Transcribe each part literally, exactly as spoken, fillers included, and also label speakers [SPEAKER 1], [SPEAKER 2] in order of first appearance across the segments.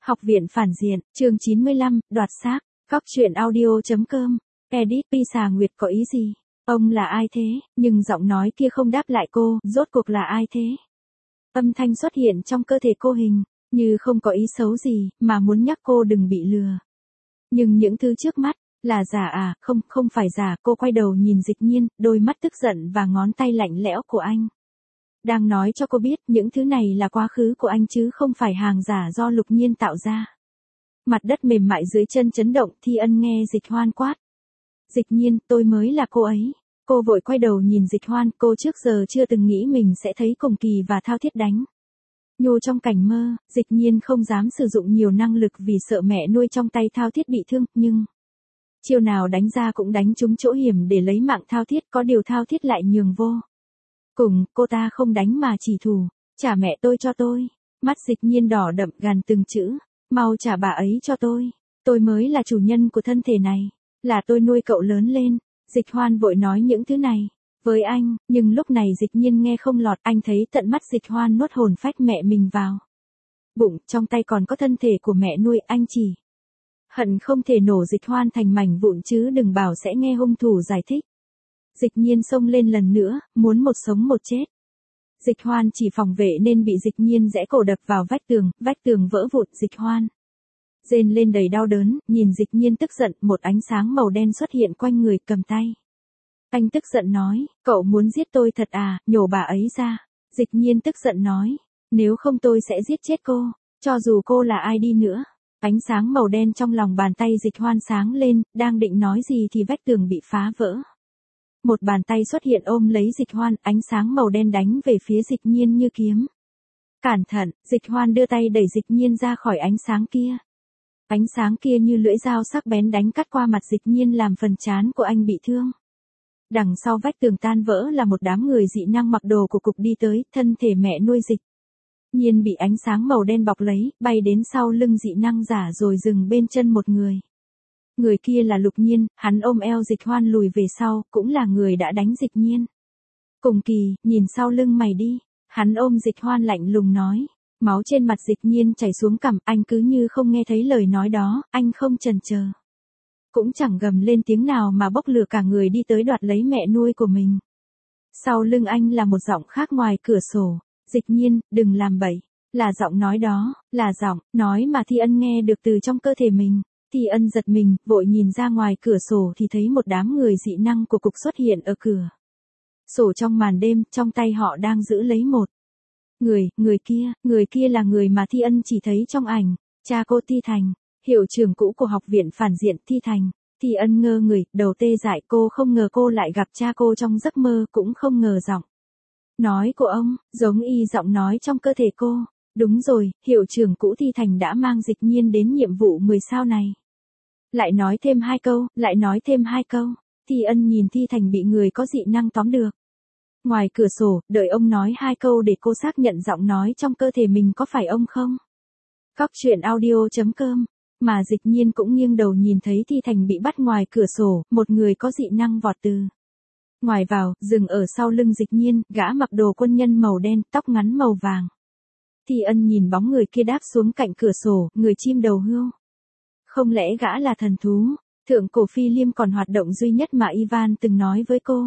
[SPEAKER 1] Học viện phản diện, chương chín mươi lăm, đoạt xác, Cóc truyện audio.com, edit Pisa Nguyệt có ý gì? Ông là ai thế? Nhưng giọng nói kia không đáp lại cô, rốt cuộc là ai thế? Âm thanh xuất hiện trong cơ thể cô hình, như không có ý xấu gì, mà muốn nhắc cô đừng bị lừa. Nhưng những thứ trước mắt, là giả à, không, không phải giả, cô quay đầu nhìn Dịch Nhiên, đôi mắt tức giận và ngón tay lạnh lẽo của anh. Đang nói cho cô biết những thứ này là quá khứ của anh chứ không phải hàng giả do Lục Nhiên tạo ra. Mặt đất mềm mại dưới chân chấn động, Thi Ân nghe Dịch Hoan quát. Dịch Nhiên, tôi mới là cô ấy. Cô vội quay đầu nhìn Dịch Hoan, cô trước giờ chưa từng nghĩ mình sẽ thấy Cùng Kỳ và Thao Thiết đánh. Nhô trong cảnh mơ, Dịch Nhiên không dám sử dụng nhiều năng lực vì sợ mẹ nuôi trong tay Thao Thiết bị thương, nhưng chiêu nào đánh ra cũng đánh trúng chỗ hiểm để lấy mạng Thao Thiết, có điều Thao Thiết lại nhường vô. Cùng, cô ta không đánh mà chỉ thủ, trả mẹ tôi cho tôi. Mắt Dịch Nhiên đỏ đậm gằn từng chữ, mau trả bà ấy cho tôi, tôi mới là chủ nhân của thân thể này, là tôi nuôi cậu lớn lên. Dịch Hoan vội nói những thứ này với anh, nhưng lúc này Dịch Nhiên nghe không lọt, anh thấy tận mắt Dịch Hoan nuốt hồn phách mẹ mình vào bụng, trong tay còn có thân thể của mẹ nuôi, anh chỉ hận không thể nổ Dịch Hoan thành mảnh vụn chứ đừng bảo sẽ nghe hung thủ giải thích. Dịch Nhiên xông lên lần nữa, muốn một sống một chết. Dịch Hoan chỉ phòng vệ nên bị Dịch Nhiên giẽ cổ đập vào vách tường, vách tường vỡ vụn. Dịch Hoan rên lên đầy đau đớn, nhìn Dịch Nhiên tức giận, một ánh sáng màu đen xuất hiện quanh người, cầm tay. Anh tức giận nói, cậu muốn giết tôi thật à, nhổ bà ấy ra. Dịch Nhiên tức giận nói, nếu không tôi sẽ giết chết cô, cho dù cô là ai đi nữa. Ánh sáng màu đen trong lòng bàn tay Dịch Hoan sáng lên, đang định nói gì thì vách tường bị phá vỡ. Một bàn tay xuất hiện ôm lấy Dịch Hoan, ánh sáng màu đen đánh về phía Dịch Nhiên như kiếm. Cẩn thận, Dịch Hoan đưa tay đẩy Dịch Nhiên ra khỏi ánh sáng kia. Ánh sáng kia như lưỡi dao sắc bén đánh cắt qua mặt Dịch Nhiên làm phần trán của anh bị thương. Đằng sau vách tường tan vỡ là một đám người dị năng mặc đồ của cục đi tới, thân thể mẹ nuôi Dịch Nhiên bị ánh sáng màu đen bọc lấy, bay đến sau lưng dị năng giả rồi dừng bên chân một người. Người kia là Lục Nhiên, hắn ôm eo Dịch Hoan lùi về sau, cũng là người đã đánh Dịch Nhiên. Cùng Kỳ, nhìn sau lưng mày đi, hắn ôm Dịch Hoan lạnh lùng nói. Máu trên mặt Dịch Nhiên chảy xuống cằm, anh cứ như không nghe thấy lời nói đó, anh không chần chờ. Cũng chẳng gầm lên tiếng nào mà bốc lửa cả người đi tới đoạt lấy mẹ nuôi của mình. Sau lưng anh là một giọng khác ngoài cửa sổ, Dịch Nhiên, đừng làm bậy, là giọng nói đó, là giọng nói mà Thi Ân nghe được từ trong cơ thể mình. Thi Ân giật mình, vội nhìn ra ngoài cửa sổ thì thấy một đám người dị năng của cục xuất hiện ở cửa sổ trong màn đêm, trong tay họ đang giữ lấy một người, người kia, người kia là người mà Thi Ân chỉ thấy trong ảnh, cha cô Thi Thành, hiệu trưởng cũ của học viện phản diện. Thi Thành. Thi Ân ngơ người, đầu tê dại, cô không ngờ cô lại gặp cha cô trong giấc mơ, cũng không ngờ giọng nói của ông giống y giọng nói trong cơ thể cô. Đúng rồi, hiệu trưởng cũ Thi Thành đã mang Dịch Nhiên đến nhiệm vụ mười sao này. Lại nói thêm hai câu, lại nói thêm hai câu. Thi Ân nhìn Thi Thành bị người có dị năng tóm được ngoài cửa sổ, đợi ông nói hai câu để cô xác nhận giọng nói trong cơ thể mình có phải ông không. Cóc truyện audio.com, mà Dịch Nhiên cũng nghiêng đầu nhìn thấy Thi Thành bị bắt ngoài cửa sổ, một người có dị năng vọt từ ngoài vào, dừng ở sau lưng Dịch Nhiên, gã mặc đồ quân nhân màu đen, tóc ngắn màu vàng. Thi Ân nhìn bóng người kia đáp xuống cạnh cửa sổ, người chim đầu hươu. Không lẽ gã là thần thú? Thượng cổ Phi Liêm còn hoạt động duy nhất mà Ivan từng nói với cô.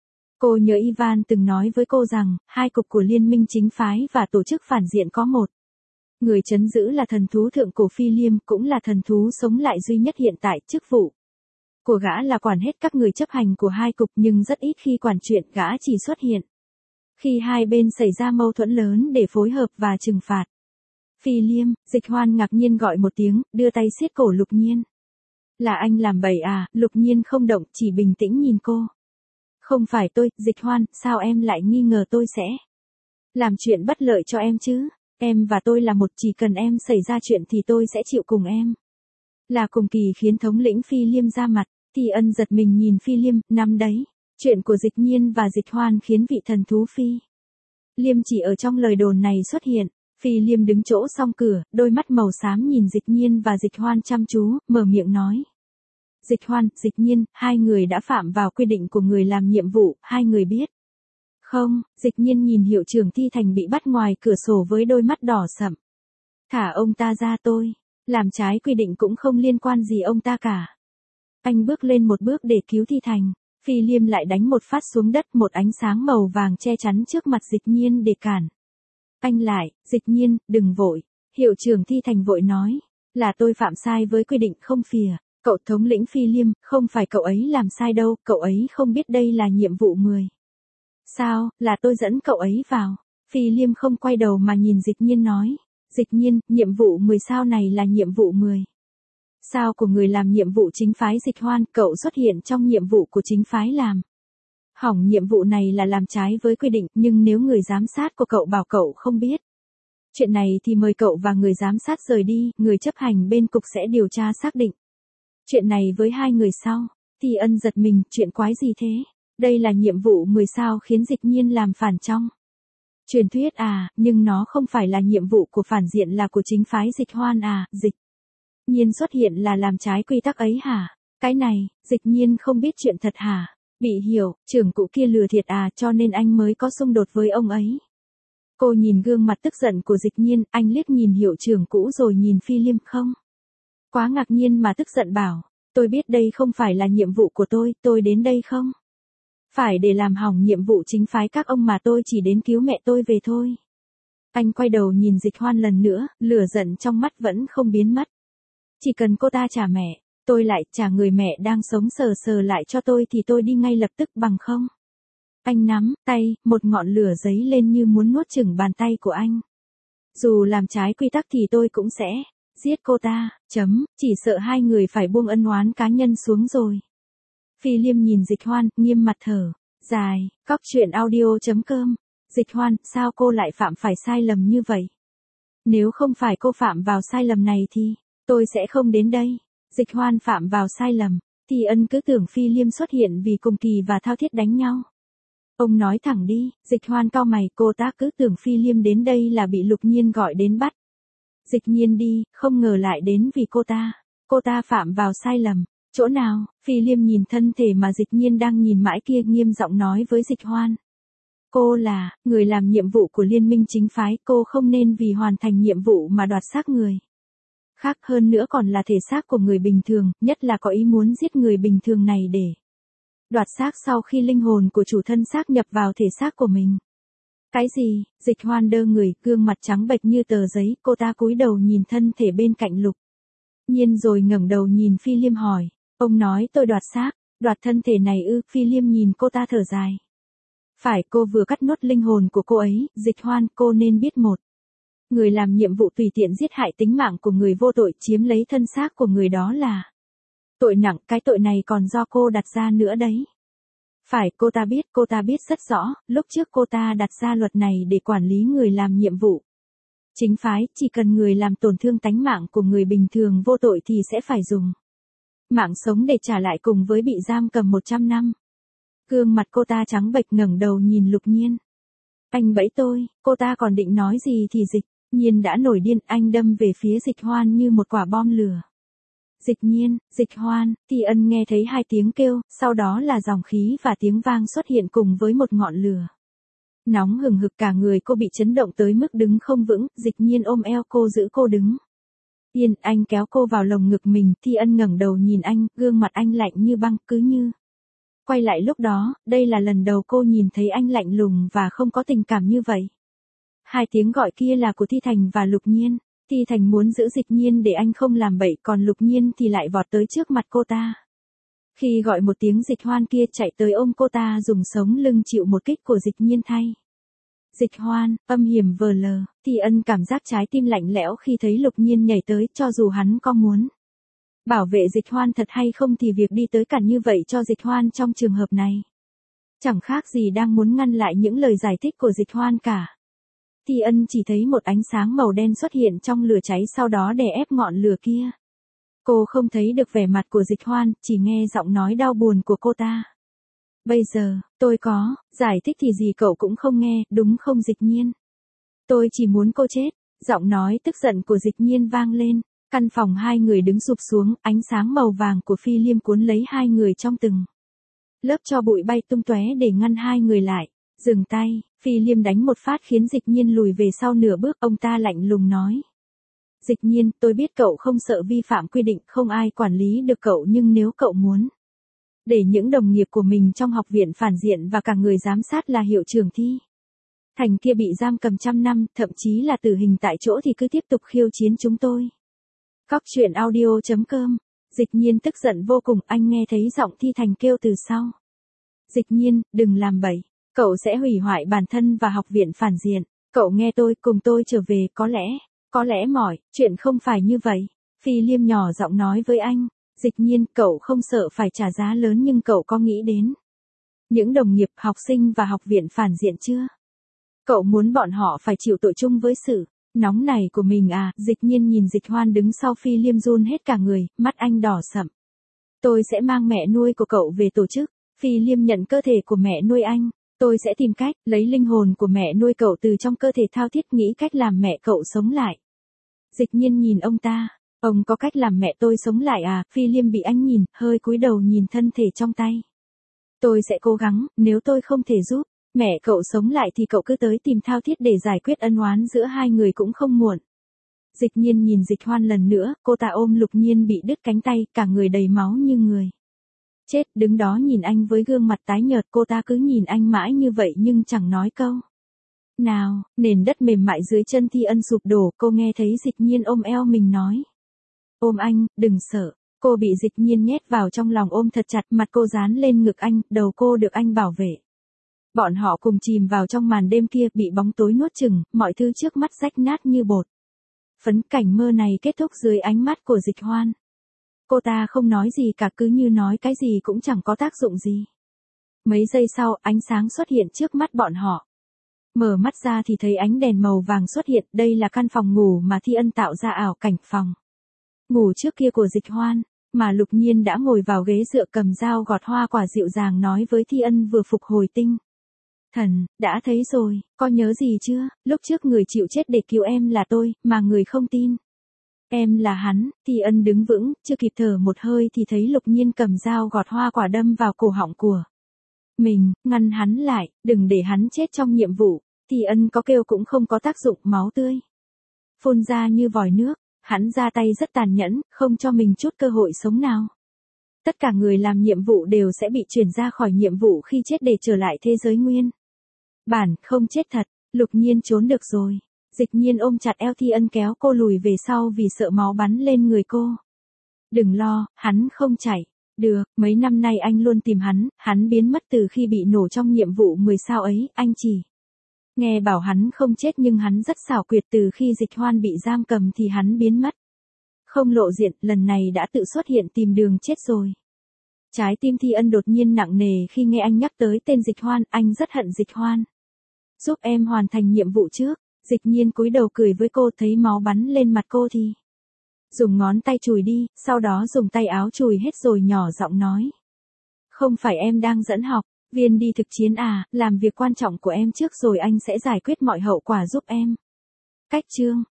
[SPEAKER 1] Cô nhớ Ivan từng nói với cô rằng, hai cục của Liên minh chính phái và tổ chức phản diện có một người trấn giữ là thần thú thượng cổ Phi Liêm, cũng là thần thú sống lại duy nhất hiện tại. Chức vụ của gã là quản hết các người chấp hành của hai cục, nhưng rất ít khi quản chuyện, gã chỉ xuất hiện khi hai bên xảy ra mâu thuẫn lớn để phối hợp và trừng phạt. Phi Liêm, Dịch Hoan ngạc nhiên gọi một tiếng, đưa tay siết cổ Lục Nhiên. Là anh làm bậy à? Lục Nhiên không động, chỉ bình tĩnh nhìn cô. Không phải tôi, Dịch Hoan, sao em lại nghi ngờ tôi sẽ làm chuyện bất lợi cho em chứ? Em và tôi là một, chỉ cần em xảy ra chuyện thì tôi sẽ chịu cùng em. Là Cùng Kỳ khiến thống lĩnh Phi Liêm ra mặt. Thi Ân giật mình nhìn Phi Liêm, năm đấy, chuyện của Dịch Nhiên và Dịch Hoan khiến vị thần thú Phi Liêm chỉ ở trong lời đồn này xuất hiện. Phi Liêm đứng chỗ song cửa, đôi mắt màu xám nhìn Dịch Nhiên và Dịch Hoan chăm chú, mở miệng nói. Dịch Hoan, Dịch Nhiên, hai người đã phạm vào quy định của người làm nhiệm vụ, hai người biết không? Dịch Nhiên nhìn hiệu trưởng Thi Thành bị bắt ngoài cửa sổ với đôi mắt đỏ sậm. Thả ông ta ra, tôi Làm trái quy định cũng không liên quan gì ông ta cả. Anh bước lên một bước để cứu Thi Thành. Phi Liêm lại đánh một phát xuống đất, một ánh sáng màu vàng che chắn trước mặt Dịch Nhiên để cản. Anh lại, Dịch Nhiên, đừng vội. Hiệu trưởng Thi Thành vội nói, là tôi phạm sai với quy định không phìa. Cậu thống lĩnh Phi Liêm, không phải cậu ấy làm sai đâu, cậu ấy không biết đây là nhiệm vụ mười. Sao, là tôi dẫn cậu ấy vào. Phi Liêm không quay đầu mà nhìn Dịch Nhiên nói, Dịch Nhiên, nhiệm vụ mười sao này là nhiệm vụ mười. Sao của người làm nhiệm vụ chính phái Dịch Hoan, cậu xuất hiện trong nhiệm vụ của chính phái làm. Hỏng, nhiệm vụ này là làm trái với quy định, nhưng nếu người giám sát của cậu bảo cậu không biết chuyện này thì mời cậu và người giám sát rời đi, người chấp hành bên cục sẽ điều tra xác định chuyện này với hai người sau. Thì Ân giật mình, chuyện quái gì thế? Đây là nhiệm vụ mười sao khiến Dịch Nhiên làm phản trong truyền thuyết à, nhưng nó không phải là nhiệm vụ của phản diện, là của chính phái Dịch Hoan à, Dịch Nhiên xuất hiện là làm trái quy tắc ấy hả? Cái này, Dịch Nhiên không biết chuyện thật hả? Bị hiểu, trưởng cụ kia lừa thiệt à, cho nên anh mới có xung đột với ông ấy. Cô nhìn gương mặt tức giận của Dịch Nhiên, anh liếc nhìn hiệu trưởng cũ rồi nhìn Phi Liêm không. Quá ngạc nhiên mà tức giận bảo, tôi biết đây không phải là nhiệm vụ của tôi, tôi đến đây không phải để làm hỏng nhiệm vụ chính phái các ông mà tôi chỉ đến cứu mẹ tôi về thôi. Anh quay đầu nhìn Dịch Hoan lần nữa, lửa giận trong mắt vẫn không biến mất. Chỉ cần cô ta trả mẹ, tôi lại trả người mẹ đang sống sờ sờ lại cho tôi thì tôi đi ngay lập tức, bằng không. Anh nắm tay, một ngọn lửa giấy lên như muốn nuốt chửng bàn tay của anh. Dù làm trái quy tắc thì tôi cũng sẽ giết cô ta, chấm, chỉ sợ hai người phải buông ân oán cá nhân xuống rồi. Phi Liêm nhìn Dịch Hoan, nghiêm mặt thở dài, cóc truyện audio chấm com. Dịch Hoan, sao cô lại phạm phải sai lầm như vậy? Nếu không phải cô phạm vào sai lầm này thì tôi sẽ không đến đây. Dịch Hoan phạm vào sai lầm, thì Ân cứ tưởng Phi Liêm xuất hiện vì cùng Kỳ và Thao Thiết đánh nhau. Ông nói thẳng đi. Dịch Hoan cau mày, cô ta cứ tưởng Phi Liêm đến đây là bị Lục Nhiên gọi đến bắt Dịch Nhiên đi, không ngờ lại đến vì cô ta. Cô ta phạm vào sai lầm. Chỗ nào? Phi Liêm nhìn thân thể mà Dịch Nhiên đang nhìn mãi kia, nghiêm giọng nói với Dịch Hoan. Cô là người làm nhiệm vụ của liên minh chính phái, cô không nên vì hoàn thành nhiệm vụ mà đoạt xác người khác, hơn nữa còn là thể xác của người bình thường, nhất là có ý muốn giết người bình thường này để đoạt xác sau khi linh hồn của chủ thân xác nhập vào thể xác của mình. Cái gì? Dịch Hoan đơ người, gương mặt trắng bệch như tờ giấy, cô ta cúi đầu nhìn thân thể bên cạnh Lục Nhiên rồi ngẩng đầu nhìn Phi Liêm hỏi, ông nói tôi đoạt xác, đoạt thân thể này ư? Phi Liêm nhìn cô ta thở dài. Phải, cô vừa cắt nốt linh hồn của cô ấy. Dịch Hoan, cô nên biết một người làm nhiệm vụ tùy tiện giết hại tính mạng của người vô tội, chiếm lấy thân xác của người đó là tội nặng, cái tội này còn do cô đặt ra nữa đấy. Phải, cô ta biết, cô ta biết rất rõ, lúc trước cô ta đặt ra luật này để quản lý người làm nhiệm vụ chính phái, chỉ cần người làm tổn thương tánh mạng của người bình thường vô tội thì sẽ phải dùng mạng sống để trả lại, cùng với bị giam cầm một trăm năm. Gương mặt cô ta trắng bệch, ngẩng đầu nhìn Lục Nhiên. Anh bẫy tôi, cô ta còn định nói gì thì Dịch Nhiên đã nổi điên, anh đâm về phía Dịch Hoan như một quả bom lửa. Dịch Nhiên, Dịch Hoan, Thì Ân nghe thấy hai tiếng kêu, sau đó là dòng khí và tiếng vang xuất hiện cùng với một ngọn lửa nóng hừng hực, cả người cô bị chấn động tới mức đứng không vững. Dịch Nhiên ôm eo cô, giữ cô đứng yên, anh kéo cô vào lồng ngực mình. Thì Ân ngẩng đầu nhìn anh, gương mặt anh lạnh như băng, cứ như quay lại lúc đó. Đây là lần đầu cô nhìn thấy anh lạnh lùng và không có tình cảm như vậy. Hai tiếng gọi kia là của Thi Thành và Lục Nhiên. Thi Thành muốn giữ Dịch Nhiên để anh không làm bậy, còn Lục Nhiên thì lại vọt tới trước mặt cô ta. Khi gọi một tiếng, Dịch Hoan kia chạy tới ôm cô ta, dùng sống lưng chịu một kích của Dịch Nhiên thay. Dịch Hoan, âm hiểm vờ lờ. Thì Ân cảm giác trái tim lạnh lẽo khi thấy Lục Nhiên nhảy tới, cho dù hắn có muốn bảo vệ Dịch Hoan thật hay không thì việc đi tới cản như vậy cho Dịch Hoan trong trường hợp này chẳng khác gì đang muốn ngăn lại những lời giải thích của Dịch Hoan cả. Thì Ân chỉ thấy một ánh sáng màu đen xuất hiện trong lửa cháy, sau đó đè ép ngọn lửa kia. Cô không thấy được vẻ mặt của Dịch Hoan, chỉ nghe giọng nói đau buồn của cô ta. Bây giờ, tôi có giải thích thì gì cậu cũng không nghe, đúng không Dịch Nhiên? Tôi chỉ muốn cô chết. Giọng nói tức giận của Dịch Nhiên vang lên. Căn phòng hai người đứng sụp xuống, ánh sáng màu vàng của Phi Liêm cuốn lấy hai người trong từng lớp tro bụi bay tung tóe để ngăn hai người lại. Dừng tay. Phi Liêm đánh một phát khiến Dịch Nhiên lùi về sau nửa bước, ông ta lạnh lùng nói. Dịch Nhiên, tôi biết cậu không sợ vi phạm quy định, không ai quản lý được cậu, nhưng nếu cậu muốn để những đồng nghiệp của mình trong học viện phản diện và cả người giám sát là hiệu trưởng thi Thành kia bị giam cầm trăm năm, thậm chí là tử hình tại chỗ thì cứ tiếp tục khiêu chiến chúng tôi. Cóc truyện audio chấm com. Dịch Nhiên tức giận vô cùng, anh nghe thấy giọng Thi Thành kêu từ sau. Dịch Nhiên, đừng làm bậy, cậu sẽ hủy hoại bản thân và học viện phản diện. Cậu nghe tôi, cùng tôi trở về, có lẽ, có lẽ mỏi, chuyện không phải như vậy. Phi Liêm nhỏ giọng nói với anh. Dịch Nhiên, cậu không sợ phải trả giá lớn, nhưng cậu có nghĩ đến những đồng nghiệp, học sinh và học viện phản diện chưa? Cậu muốn bọn họ phải chịu tội chung với sự nóng này của mình à? Dịch Nhiên nhìn Dịch Hoan đứng sau Phi Liêm run hết cả người, mắt anh đỏ sậm. Tôi sẽ mang mẹ nuôi của cậu về tổ chức. Phi Liêm nhận cơ thể của mẹ nuôi anh. Tôi sẽ tìm cách lấy linh hồn của mẹ nuôi cậu từ trong cơ thể thao thiết, nghĩ cách làm mẹ cậu sống lại. Dịch Nhiên nhìn ông ta. Ông có cách làm mẹ tôi sống lại à? Phi Liêm bị anh nhìn, hơi cúi đầu nhìn thân thể trong tay. Tôi sẽ cố gắng, nếu tôi không thể giúp mẹ cậu sống lại thì cậu cứ tới tìm thao thiết để giải quyết ân oán giữa hai người cũng không muộn. Dịch Nhiên nhìn Dịch Hoan lần nữa, cô ta ôm Lục Nhiên bị đứt cánh tay, cả người đầy máu như người chết, đứng đó nhìn anh với gương mặt tái nhợt. Cô ta cứ nhìn anh mãi như vậy nhưng chẳng nói câu nào. Nền đất mềm mại dưới chân Thi Ân sụp đổ, cô nghe thấy Dịch Nhiên ôm eo mình nói. Ôm anh, đừng sợ. Cô bị Dịch Nhiên nhét vào trong lòng ôm thật chặt, mặt cô dán lên ngực anh, đầu cô được anh bảo vệ. Bọn họ cùng chìm vào trong màn đêm kia, bị bóng tối nuốt chửng, mọi thứ trước mắt rách nát như bột phấn. Cảnh mơ này kết thúc dưới ánh mắt của Dịch Hoan. Cô ta không nói gì cả, cứ như nói cái gì cũng chẳng có tác dụng gì. Mấy giây sau, ánh sáng xuất hiện trước mắt bọn họ. Mở mắt ra thì thấy ánh đèn màu vàng xuất hiện, đây là căn phòng ngủ mà Thi Ân tạo ra ảo cảnh phòng ngủ trước kia của Dịch Hoan, mà Lục Nhiên đã ngồi vào ghế dựa cầm dao gọt hoa quả dịu dàng nói với Thi Ân vừa phục hồi tinh thần. Đã thấy rồi, có nhớ gì chưa? Lúc trước người chịu chết để cứu em là tôi, mà người không tin em là hắn. Thi Ân đứng vững, chưa kịp thở một hơi thì thấy Lục Nhiên cầm dao gọt hoa quả đâm vào cổ họng của mình, ngăn hắn lại, đừng để hắn chết trong nhiệm vụ. Thi Ân có kêu cũng không có tác dụng, máu tươi phun ra như vòi nước. Hắn ra tay rất tàn nhẫn, không cho mình chút cơ hội sống nào. Tất cả người làm nhiệm vụ đều sẽ bị chuyển ra khỏi nhiệm vụ khi chết để trở lại thế giới nguyên bản, không chết thật. Lục Nhiên trốn được rồi. Dịch Nhiên ôm chặt eo Thi Ân kéo cô lùi về sau vì sợ máu bắn lên người cô. Đừng lo, hắn không chảy. Được, mấy năm nay anh luôn tìm hắn, hắn biến mất từ khi bị nổ trong nhiệm vụ mười sao ấy, anh chỉ nghe bảo hắn không chết nhưng hắn rất xảo quyệt, từ khi Dịch Hoan bị giam cầm thì hắn biến mất. Không lộ diện, lần này đã tự xuất hiện tìm đường chết rồi. Trái tim Thi Ân đột nhiên nặng nề khi nghe anh nhắc tới tên Dịch Hoan, anh rất hận Dịch Hoan. Giúp em hoàn thành nhiệm vụ trước. Dịch Nhiên cúi đầu cười với cô, thấy máu bắn lên mặt cô thì dùng ngón tay chùi đi, sau đó dùng tay áo chùi hết rồi nhỏ giọng nói. Không phải em đang dẫn học viên đi thực chiến à, làm việc quan trọng của em trước rồi anh sẽ giải quyết mọi hậu quả giúp em. Cách chương